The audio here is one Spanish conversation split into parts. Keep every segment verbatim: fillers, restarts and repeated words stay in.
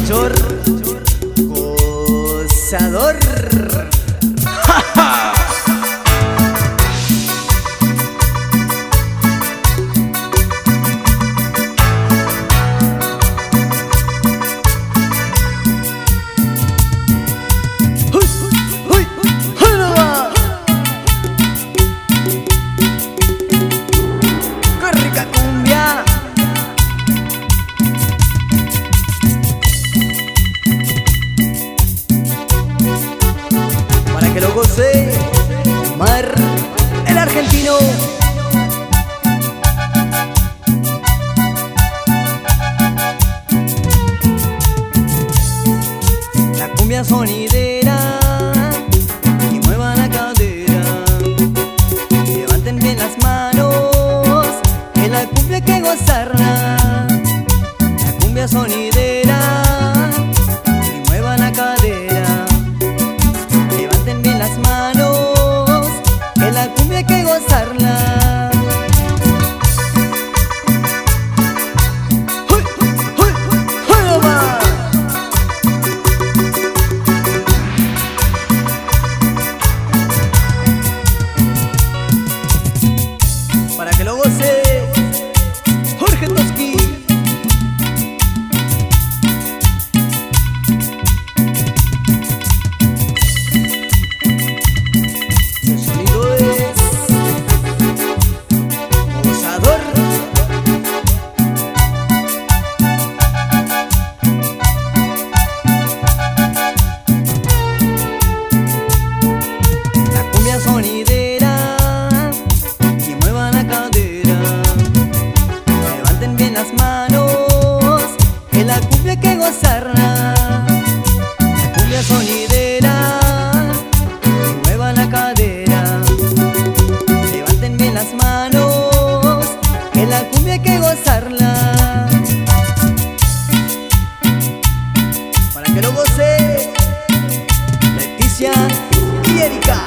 borrachor, gozador. ¡Ja, ja! Que lo goce Omar, el argentino. La cumbia sonidera, y muevan la cadera, levanten bien las manos, en la cumbia hay que gozarla. La cumbia sonidera, y muevan la cadera, las manos, que la cumbia hay que gozarla. ¡Uy, uy, uy, nomás! Para que lo goce Jorge Toski. Sonidera, y muevan la cadera, levanten bien las manos, que la cumbia hay que gozarla. La cumbia sonidera, y muevan la cadera, levanten bien las manos, que la cumbia hay que gozarla. Para que lo goce Leticia y Erika.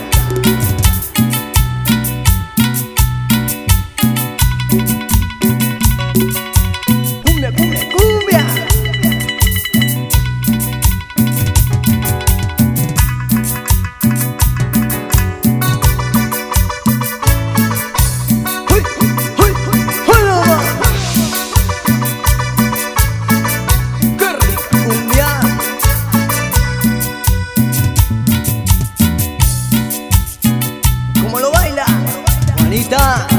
Cumbia, cumbia, cumbia. ¡Uy, uy, uy, nomás! ¡Qué rica cumbia! ¿Cómo lo baila Juanita?